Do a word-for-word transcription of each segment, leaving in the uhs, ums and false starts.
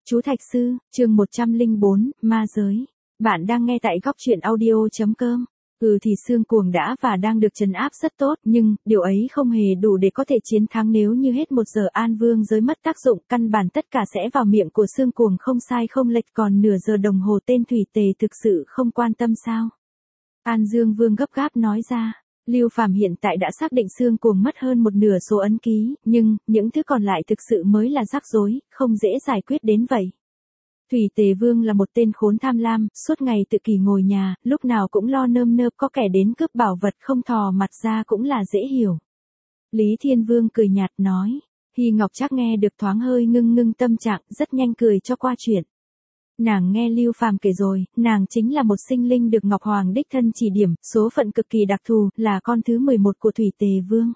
Chú Thạch Sư, chương một trăm lẻ bốn, Ma Giới. Bạn đang nghe tại góc truyện audio.com. Ừ thì Sương Cuồng đã và đang được trấn áp rất tốt, nhưng, điều ấy không hề đủ để có thể chiến thắng nếu như hết một giờ An Vương giới mất tác dụng, căn bản tất cả sẽ vào miệng của Sương Cuồng không sai không lệch, còn nửa giờ đồng hồ tên Thủy Tề thực sự không quan tâm sao? An Dương Vương gấp gáp nói ra. Lưu Phàm hiện tại đã xác định Sương Cuồng mất hơn một nửa số ấn ký, nhưng, những thứ còn lại thực sự mới là rắc rối, không dễ giải quyết đến vậy. Thủy Tề Vương là một tên khốn tham lam, suốt ngày tự kỷ ngồi nhà, lúc nào cũng lo nơm nớp có kẻ đến cướp bảo vật không thò mặt ra cũng là dễ hiểu. Lý Thiên Vương cười nhạt nói. Hy Ngọc chắc nghe được thoáng hơi ngưng ngưng tâm trạng, rất nhanh cười cho qua chuyện. Nàng nghe Lưu Phàm kể rồi, nàng chính là một sinh linh được Ngọc Hoàng đích thân chỉ điểm, số phận cực kỳ đặc thù, là con thứ mười một của Thủy Tề Vương.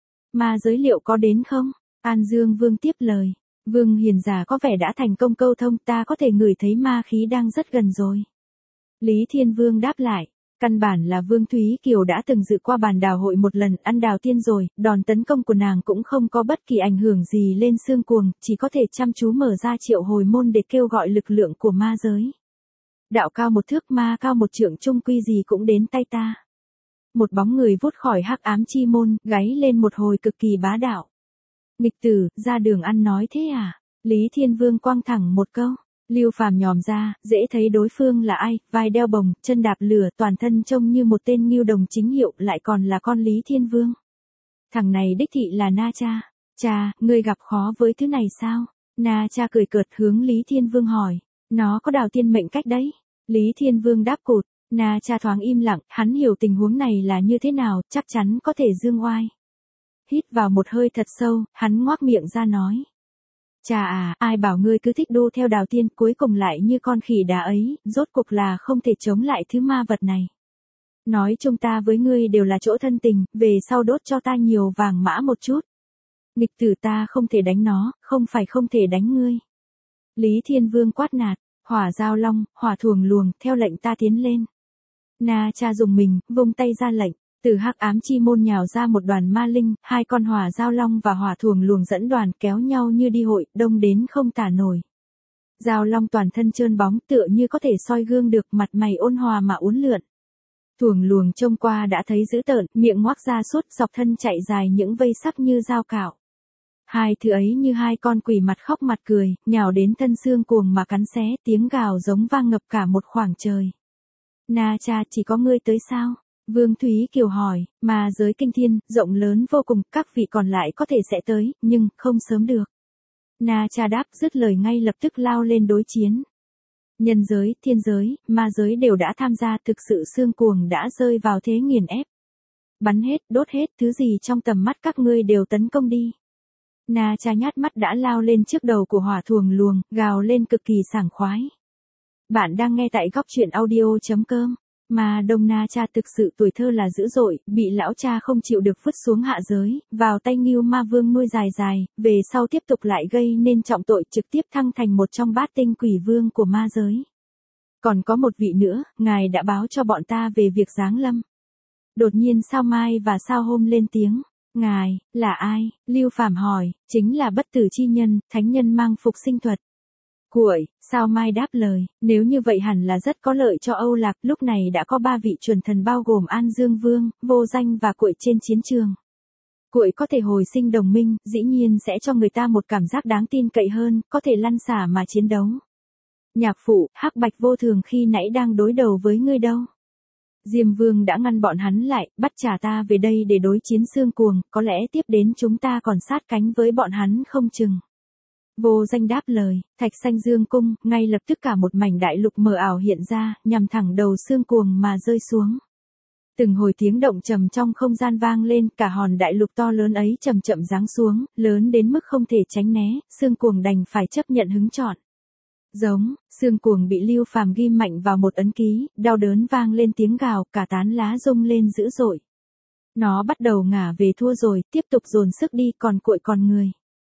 Ma giới liệu có đến không? An Dương Vương tiếp lời. Vương hiền giả có vẻ đã thành công câu thông, ta có thể ngửi thấy ma khí đang rất gần rồi. Lý Thiên Vương đáp lại. Căn bản là Vương Thúy Kiều đã từng dự qua bàn đào hội một lần, ăn đào tiên rồi, đòn tấn công của nàng cũng không có bất kỳ ảnh hưởng gì lên Sương Cuồng, chỉ có thể chăm chú mở ra triệu hồi môn để kêu gọi lực lượng của ma giới. Đạo cao một thước, ma cao một trượng, chung quy gì cũng đến tay ta. Một bóng người vút khỏi hắc ám chi môn, gáy lên một hồi cực kỳ bá đạo. Nghịch tử, ra đường ăn nói thế à? Lý Thiên Vương quăng thẳng một câu. Lưu Phàm nhòm ra, dễ thấy đối phương là ai, vai đeo bồng, chân đạp lửa, toàn thân trông như một tên ngưu đồng chính hiệu, lại còn là con Lý Thiên Vương. Thằng này đích thị là Na Cha. Cha, ngươi gặp khó với thứ này sao? Na Cha cười cợt hướng Lý Thiên Vương hỏi. Nó có đào tiên mệnh cách đấy. Lý Thiên Vương đáp cụt. Na Cha thoáng im lặng, hắn hiểu tình huống này là như thế nào, chắc chắn có thể dương oai. Hít vào một hơi thật sâu, hắn ngoác miệng ra nói. Chà à, ai bảo ngươi cứ thích đu theo đào tiên, cuối cùng lại như con khỉ đá ấy, rốt cuộc là không thể chống lại thứ ma vật này. Nói chung ta với ngươi đều là chỗ thân tình, về sau đốt cho ta nhiều vàng mã một chút. Nghịch tử, ta không thể đánh nó, không phải không thể đánh ngươi. Lý Thiên Vương quát nạt, hỏa giao long, hỏa thuồng luồng, theo lệnh ta tiến lên. Na Cha dùng mình, vung tay ra lệnh. Từ hắc ám chi môn nhào ra một đoàn ma linh, hai con hỏa giao long và hỏa thuồng luồng dẫn đoàn kéo nhau như đi hội, đông đến không tả nổi. Giao long toàn thân trơn bóng tựa như có thể soi gương được, mặt mày ôn hòa mà uốn lượn. Thuồng luồng trông qua đã thấy dữ tợn, miệng ngoác ra suốt, dọc thân chạy dài những vây sắc như dao cạo. Hai thứ ấy như hai con quỷ mặt khóc mặt cười, nhào đến thân Sương Cuồng mà cắn xé, tiếng gào giống vang ngập cả một khoảng trời. Na Cha, chỉ có ngươi tới sao? Vương Thúy Kiều hỏi, ma giới kinh thiên, rộng lớn vô cùng, các vị còn lại có thể sẽ tới, nhưng, không sớm được. Na Cha đáp, dứt lời ngay lập tức lao lên đối chiến. Nhân giới, thiên giới, ma giới đều đã tham gia, thực sự Sương Cuồng đã rơi vào thế nghiền ép. Bắn hết, đốt hết, thứ gì trong tầm mắt các ngươi đều tấn công đi. Na Cha nhát mắt đã lao lên trước đầu của hỏa thuồng luồng, gào lên cực kỳ sảng khoái. Bạn đang nghe tại góc truyện audio.com. Mà Đông Na Cha thực sự tuổi thơ là dữ dội, bị lão cha không chịu được vứt xuống hạ giới, vào tay Ngưu Ma Vương nuôi dài dài, về sau tiếp tục lại gây nên trọng tội, trực tiếp thăng thành một trong bát tinh quỷ vương của ma giới. Còn có một vị nữa, ngài đã báo cho bọn ta về việc giáng lâm. Đột nhiên Sao Mai và Sao Hôm lên tiếng. Ngài, là ai? Lưu Phàm hỏi. Chính là bất tử chi nhân, thánh nhân mang phục sinh thuật. Cuội, Sao Mai đáp lời, nếu như vậy hẳn là rất có lợi cho Âu Lạc, lúc này đã có ba vị chuẩn thần bao gồm An Dương Vương, Vô Danh và Cuội trên chiến trường. Cuội có thể hồi sinh đồng minh, dĩ nhiên sẽ cho người ta một cảm giác đáng tin cậy hơn, có thể lăn xả mà chiến đấu. Nhạc phụ, Hắc Bạch Vô Thường khi nãy đang đối đầu với ngươi đâu? Diêm Vương đã ngăn bọn hắn lại, bắt trả ta về đây để đối chiến Sương Cuồng, có lẽ tiếp đến chúng ta còn sát cánh với bọn hắn không chừng. Vô Danh đáp lời, Thạch Xanh Dương cung, ngay lập tức cả một mảnh đại lục mờ ảo hiện ra, nhằm thẳng đầu Sương Cuồng mà rơi xuống. Từng hồi tiếng động trầm trong không gian vang lên, cả hòn đại lục to lớn ấy chậm chậm giáng xuống, lớn đến mức không thể tránh né, Sương Cuồng đành phải chấp nhận hứng chọn. Giống, Sương Cuồng bị Lưu Phàm ghim mạnh vào một ấn ký, đau đớn vang lên tiếng gào, cả tán lá rung lên dữ dội. Nó bắt đầu ngả về thua rồi, tiếp tục dồn sức đi, còn Cuội còn người.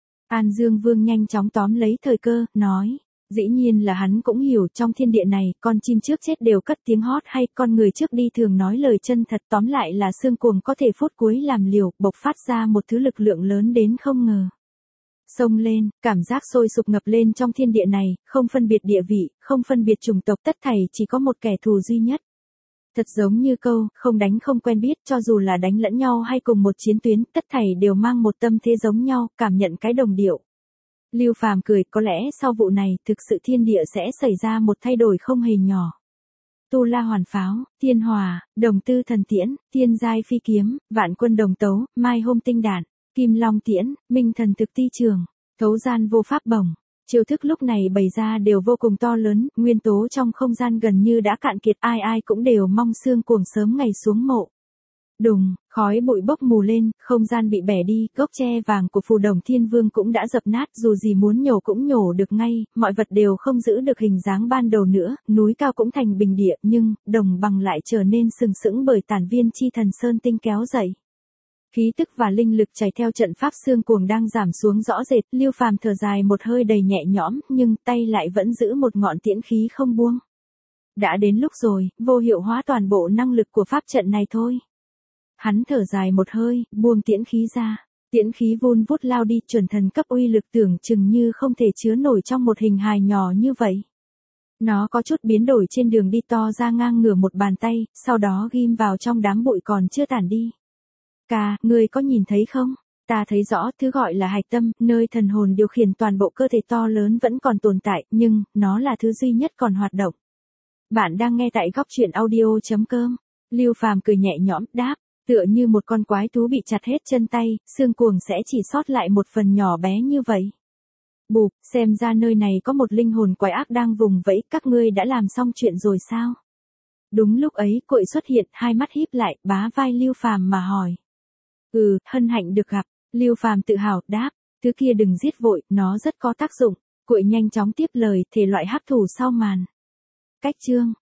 An Dương Vương nhanh chóng tóm lấy thời cơ, nói, dĩ nhiên là hắn cũng hiểu trong thiên địa này, con chim trước chết đều cất tiếng hót hay con người trước đi thường nói lời chân thật, tóm lại là Sương Cuồng có thể phút cuối làm liều, bộc phát ra một thứ lực lượng lớn đến không ngờ. Xông lên, cảm giác sôi sục ngập lên trong thiên địa này, không phân biệt địa vị, không phân biệt chủng tộc, tất thảy chỉ có một kẻ thù duy nhất. Thật giống như câu, không đánh không quen biết, cho dù là đánh lẫn nhau hay cùng một chiến tuyến, tất thảy đều mang một tâm thế giống nhau, cảm nhận cái đồng điệu. Lưu Phàm cười, có lẽ sau vụ này, thực sự thiên địa sẽ xảy ra một thay đổi không hề nhỏ. Tu La Hoàn Pháo, Thiên Hòa, Đồng Tư Thần Tiễn, Thiên Giai Phi Kiếm, Vạn Quân Đồng Tấu, Mai Hôm Tinh Đạn, Kim Long Tiễn, Minh Thần Thực Ti Trường, Thấu Gian Vô Pháp Bổng. Chiêu thức lúc này bày ra đều vô cùng to lớn, nguyên tố trong không gian gần như đã cạn kiệt, ai ai cũng đều mong xương cuồng sớm ngày xuống mộ. Đùng, khói bụi bốc mù lên, không gian bị bẻ đi, gốc tre vàng của Phù Đồng Thiên Vương cũng đã dập nát, dù gì muốn nhổ cũng nhổ được ngay, mọi vật đều không giữ được hình dáng ban đầu nữa, núi cao cũng thành bình địa, nhưng, đồng bằng lại trở nên sừng sững bởi tản viên chi thần sơn tinh kéo dậy. Khí tức và linh lực chảy theo trận pháp xương cuồng đang giảm xuống rõ rệt, Lưu Phàm thở dài một hơi đầy nhẹ nhõm, nhưng tay lại vẫn giữ một ngọn tiễn khí không buông. Đã đến lúc rồi, vô hiệu hóa toàn bộ năng lực của pháp trận này thôi. Hắn thở dài một hơi, buông tiễn khí ra. Tiễn khí vun vút lao đi, chuẩn thần cấp uy lực tưởng chừng như không thể chứa nổi trong một hình hài nhỏ như vậy. Nó có chút biến đổi trên đường đi, to ra ngang ngửa một bàn tay, sau đó ghim vào trong đám bụi còn chưa tản đi. Ca, ngươi có nhìn thấy không? Ta thấy rõ, thứ gọi là hạch tâm, nơi thần hồn điều khiển toàn bộ cơ thể to lớn vẫn còn tồn tại, nhưng, nó là thứ duy nhất còn hoạt động. Bạn đang nghe tại góc truyện audio chấm com. Lưu Phàm cười nhẹ nhõm, đáp, tựa như một con quái thú bị chặt hết chân tay, xương cuồng sẽ chỉ sót lại một phần nhỏ bé như vậy. Bụp, xem ra nơi này có một linh hồn quái ác đang vùng vẫy, các ngươi đã làm xong chuyện rồi sao? Đúng lúc ấy, Cội xuất hiện, hai mắt híp lại, bá vai Lưu Phàm mà hỏi. Ừ, hân hạnh được gặp. Lưu Phàm tự hào, đáp, thứ kia đừng giết vội, nó rất có tác dụng. Cội nhanh chóng tiếp lời, thể loại hắc thủ sau màn. Cách chương